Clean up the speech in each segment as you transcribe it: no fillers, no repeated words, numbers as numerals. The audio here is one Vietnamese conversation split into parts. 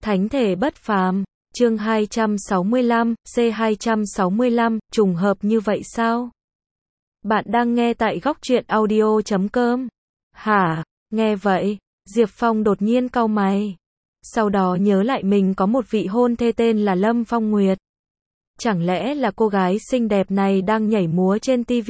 Thánh thể bất phàm, chương 265, C265, trùng hợp như vậy sao? Bạn đang nghe tại góc truyện audio.com. Hả, nghe vậy, Diệp Phong đột nhiên cau mày. Sau đó nhớ lại mình có một vị hôn thê tên là Lâm Phong Nguyệt. Chẳng lẽ là cô gái xinh đẹp này đang nhảy múa trên TV?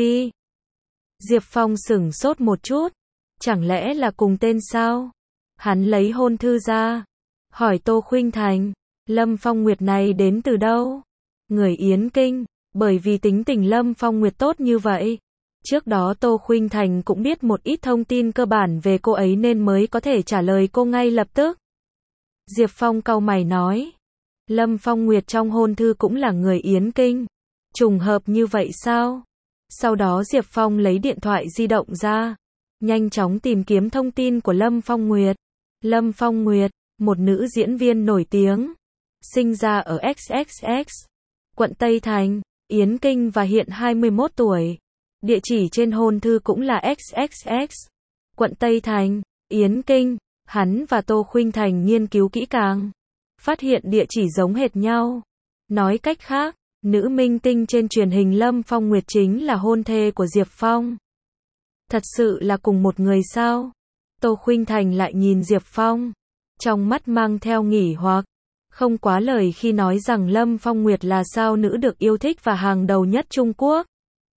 Diệp Phong sửng sốt một chút. Chẳng lẽ là cùng tên sao? Hắn lấy hôn thư ra. Hỏi Tô Khuynh Thành, Lâm Phong Nguyệt này đến từ đâu? Người Yến Kinh, bởi vì tính tình Lâm Phong Nguyệt tốt như vậy. Trước đó Tô Khuynh Thành cũng biết một ít thông tin cơ bản về cô ấy nên mới có thể trả lời cô ngay lập tức. Diệp Phong cau mày nói, Lâm Phong Nguyệt trong hôn thư cũng là người Yến Kinh. Trùng hợp như vậy sao? Sau đó Diệp Phong lấy điện thoại di động ra, nhanh chóng tìm kiếm thông tin của Lâm Phong Nguyệt. Lâm Phong Nguyệt, một nữ diễn viên nổi tiếng, sinh ra ở XXX, quận Tây Thành, Yến Kinh và hiện 21 tuổi. Địa chỉ trên hôn thư cũng là XXX, quận Tây Thành, Yến Kinh. Hắn và Tô Khuynh Thành nghiên cứu kỹ càng, phát hiện địa chỉ giống hệt nhau. Nói cách khác, nữ minh tinh trên truyền hình Lâm Phong Nguyệt chính là hôn thê của Diệp Phong. Thật sự là cùng một người sao? Tô Khuynh Thành lại nhìn Diệp Phong, trong mắt mang theo nghỉ hoặc, không quá lời khi nói rằng Lâm Phong Nguyệt là sao nữ được yêu thích và hàng đầu nhất Trung Quốc.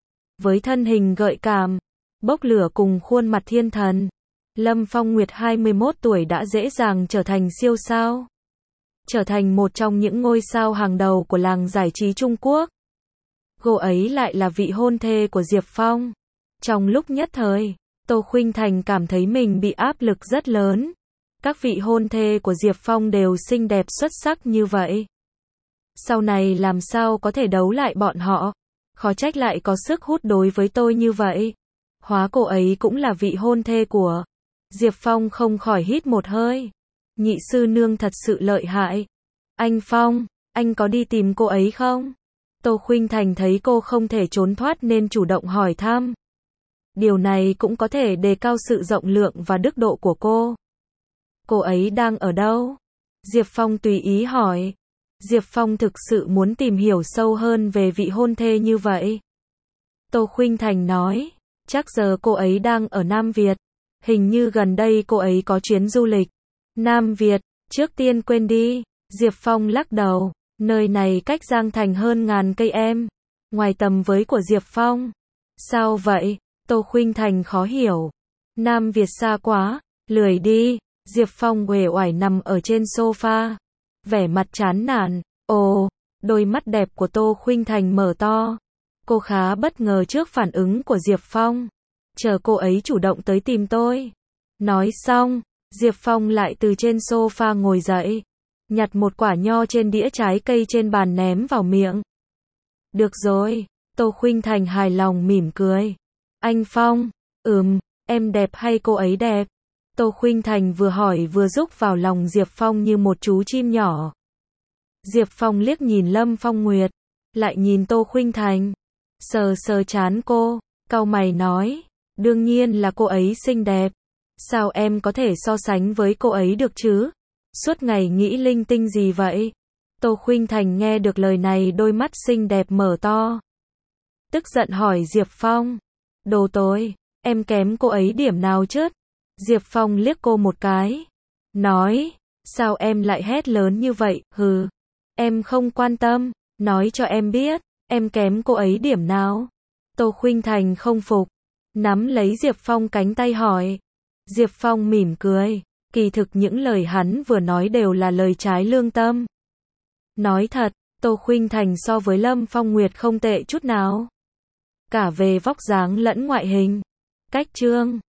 Với thân hình gợi cảm, bốc lửa cùng khuôn mặt thiên thần, Lâm Phong Nguyệt 21 tuổi đã dễ dàng trở thành siêu sao. Trở thành một trong những ngôi sao hàng đầu của làng giải trí Trung Quốc. Cô ấy lại là vị hôn thê của Diệp Phong. Trong lúc nhất thời, Tô Khuynh Thành cảm thấy mình bị áp lực rất lớn. Các vị hôn thê của Diệp Phong đều xinh đẹp xuất sắc như vậy. Sau này làm sao có thể đấu lại bọn họ? Khó trách lại có sức hút đối với tôi như vậy. Hóa cô ấy cũng là vị hôn thê của Diệp Phong, không khỏi hít một hơi. Nhị sư nương thật sự lợi hại. Anh Phong, anh có đi tìm cô ấy không? Tô Khuynh Thành thấy cô không thể trốn thoát nên chủ động hỏi thăm. Điều này cũng có thể đề cao sự rộng lượng và đức độ của cô. Cô ấy đang ở đâu? Diệp Phong tùy ý hỏi. Diệp Phong thực sự muốn tìm hiểu sâu hơn về vị hôn thê như vậy. Tô Khuynh Thành nói, chắc giờ cô ấy đang ở Nam Việt. Hình như gần đây cô ấy có chuyến du lịch. Nam Việt, trước tiên quên đi. Diệp Phong lắc đầu, nơi này cách Giang Thành hơn ngàn cây em. Ngoài tầm với của Diệp Phong. Sao vậy? Tô Khuynh Thành khó hiểu. Nam Việt xa quá, lười đi. Diệp Phong uể oải nằm ở trên sofa, vẻ mặt chán nản. Ồ, đôi mắt đẹp của Tô Khuynh Thành mở to. Cô khá bất ngờ trước phản ứng của Diệp Phong. Chờ cô ấy chủ động tới tìm tôi. Nói xong, Diệp Phong lại từ trên sofa ngồi dậy, nhặt một quả nho trên đĩa trái cây trên bàn ném vào miệng. Được rồi, Tô Khuynh Thành hài lòng mỉm cười. Anh Phong, em đẹp hay cô ấy đẹp? Tô Khuynh Thành vừa hỏi vừa rúc vào lòng Diệp Phong như một chú chim nhỏ. Diệp Phong liếc nhìn Lâm Phong Nguyệt, lại nhìn Tô Khuynh Thành, sờ sờ trán cô, cau mày nói, đương nhiên là cô ấy xinh đẹp. Sao em có thể so sánh với cô ấy được chứ? Suốt ngày nghĩ linh tinh gì vậy? Tô Khuynh Thành nghe được lời này đôi mắt xinh đẹp mở to. Tức giận hỏi Diệp Phong, đồ tối, em kém cô ấy điểm nào chứ? Diệp Phong liếc cô một cái, nói, sao em lại hét lớn như vậy? Hừ, em không quan tâm, nói cho em biết, em kém cô ấy điểm nào? Tô Khuynh Thành không phục, nắm lấy Diệp Phong cánh tay hỏi. Diệp Phong mỉm cười, kỳ thực những lời hắn vừa nói đều là lời trái lương tâm. Nói thật, Tô Khuynh Thành so với Lâm Phong Nguyệt không tệ chút nào. Cả về vóc dáng lẫn ngoại hình, cách trương,